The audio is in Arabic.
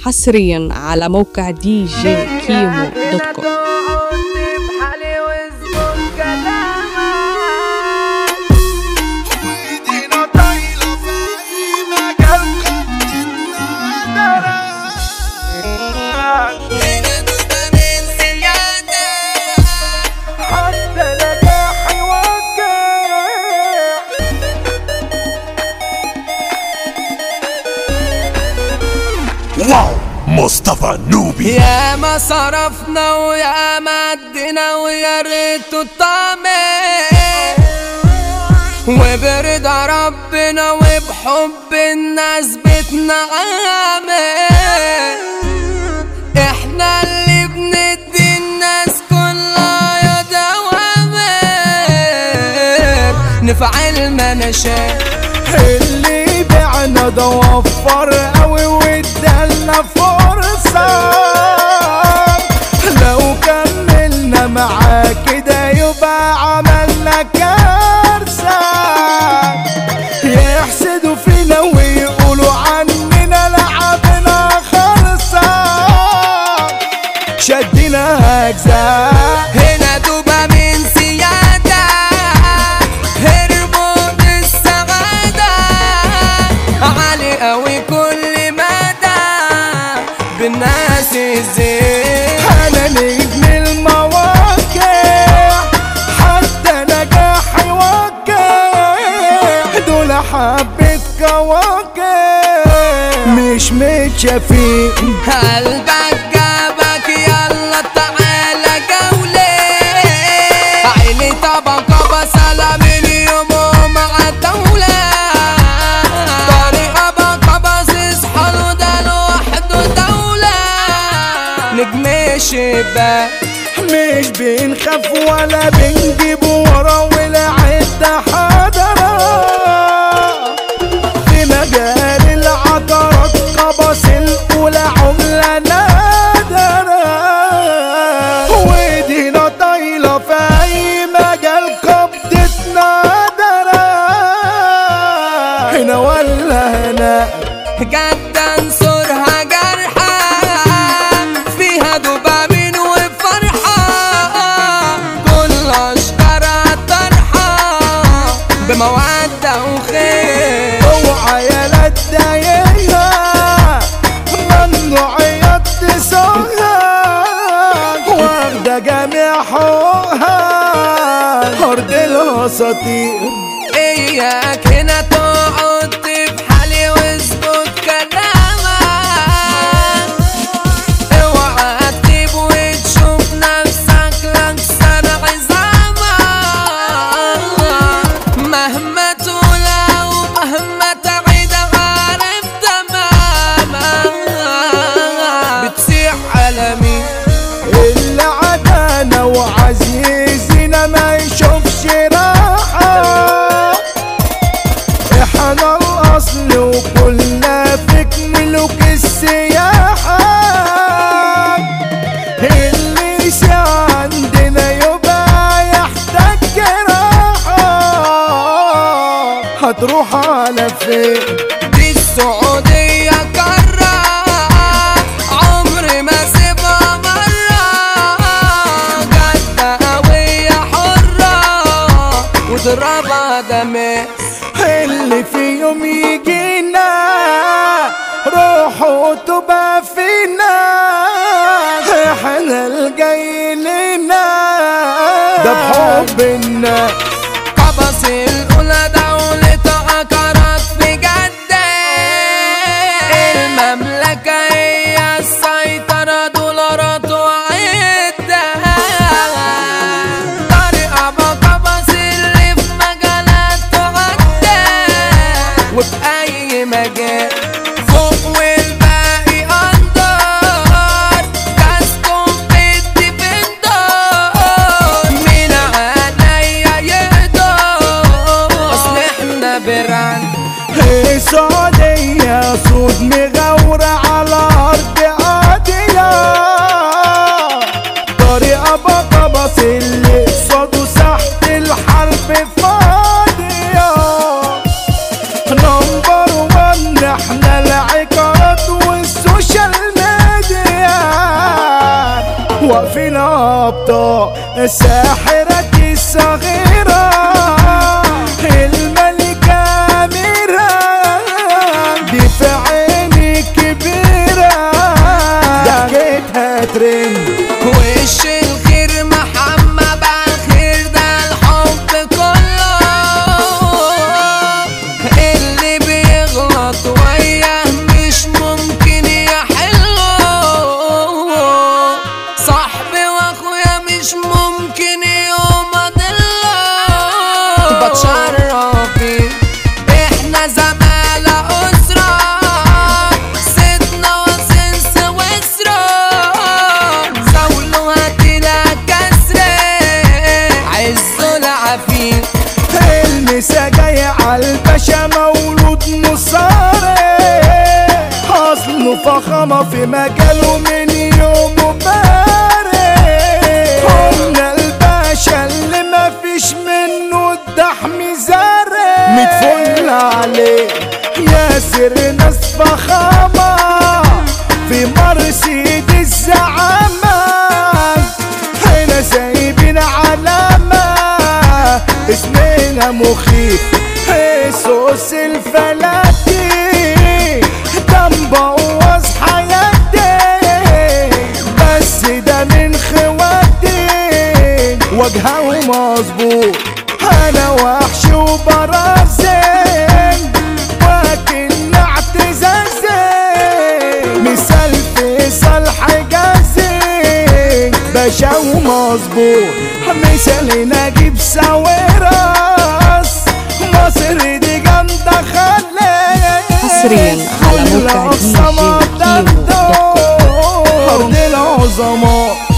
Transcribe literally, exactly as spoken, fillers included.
حصريا على موقع دي جي كيمو دوت كوم. واو مصطفى نوبي. يا ما صرفنا ويا ما ادينا ويا ريت الطعم وبرضا ربنا وبحب الناس بتنعم. احنا اللي بندي الناس كلها يا دوامر نفعل ما نشاء. اللي بعنا ده وفر قوي وادالنا فرصة، لو كملنا معاه كده يبقى عملنا كارثة. يحسدوا فينا ويقولوا عننا لعبنا خالصة، شدنا أجزاء هنا دوبامين سيادة هرمون السعادة عالي قوي كل مدى بالناس الزين. أنا نجم المواقع حتى نجاح يوقع، دول حبة كواكب مش متشافين. قلبك جابك يلا تعالى جولة عيني طبقة بسلة من يومه مع الدولة. طريقة بقى باصص حلو ده لوحده دولة نجم الشباك. مش بنخاف ولا بنجيب ورا ولا عدة حضرة، في مجال العطرات قبس الأولى عملة نادرة، وايدينا طايلة في أي مجال قبضتنا نادرة. هنا ولا هنا جد انصرها جرحة فيها دوبامين وفرحة، كل اشجارها طرحة بمودة وخير. اوعى يا لا تضايقها ممنوعية تسوقها، واخدة جميع حقوقها أرض الأساطير. اياك هنا تقعد في حالي واظبط كلامك، اوعى تسيب وتشوف نفسك لكسر عظامك. مهما تقول ومهما تعيد عارف تماما بتسيح على مين اللي عدانا وعزيزنا ما يشوفش راحة. احنا الأصل وكلنا فيك ملوك السياحة، اللي يسعى عندنا يبقى يحتاج جراحة. هتروح على فين؟ دي السعودية كرة عمري ما سيبها مرة، جدة قوية حرة وضربها دمس. اللي في يوم يجينا روحه تبقى فينا، احنا الجاي لنا ده بحب الناس. قبس الأولى دولة عقارات في جدة، المملكة هي السيطرة دولارات وعدة. طريقة بقبس اللي في مجالات تعدى وفي أي مجال فوق والباقي أندر. كاسكم في الديفندر مين عليا يقدر، أصل احنا براند. السعودية صوت مغورة على أرض قاضية، طريقة بقبس اللي قصاده ساحة الحرب فاضية. نمبر وان احنا العقارات والسوشيال واقفين ابطال الساحرة الصغيرة الملكة أميرة دي في عيني كبيرة ضحكتها ترند وش الخير محمد عالخير ده الحب كله اللي بيغلط وياه مش ممكن يحله صاحبي واخويا مش ممكن يوم اضله بتشرف بيه احنا زمالة اسرة سيدنا وسنس واسرة زولوا هاتنا كسر عزوا العفيف المسا جاي عالباشا مولود نصاري اصله فخامة في مجاله من يوم باري قلنا الباشا اللي مفيش منه الدحم زاري متفل عليه ياسر ناس فخامة في مرسيدس الزعامة هنا سايبين علامة اسمنا مخيف هيسوس الفلاتي ده مبوظ حياتي بس ده من خواتي وجهه مظبوط انا وحش وبرازين ولكن اعتزازي مثال فيصل حجازي باشا ومظبوط مثال نجيب ساويرس مصر دي جامدة خلي حصريا على موقع دي جي كيمو دوت كوم. أرض العظماء.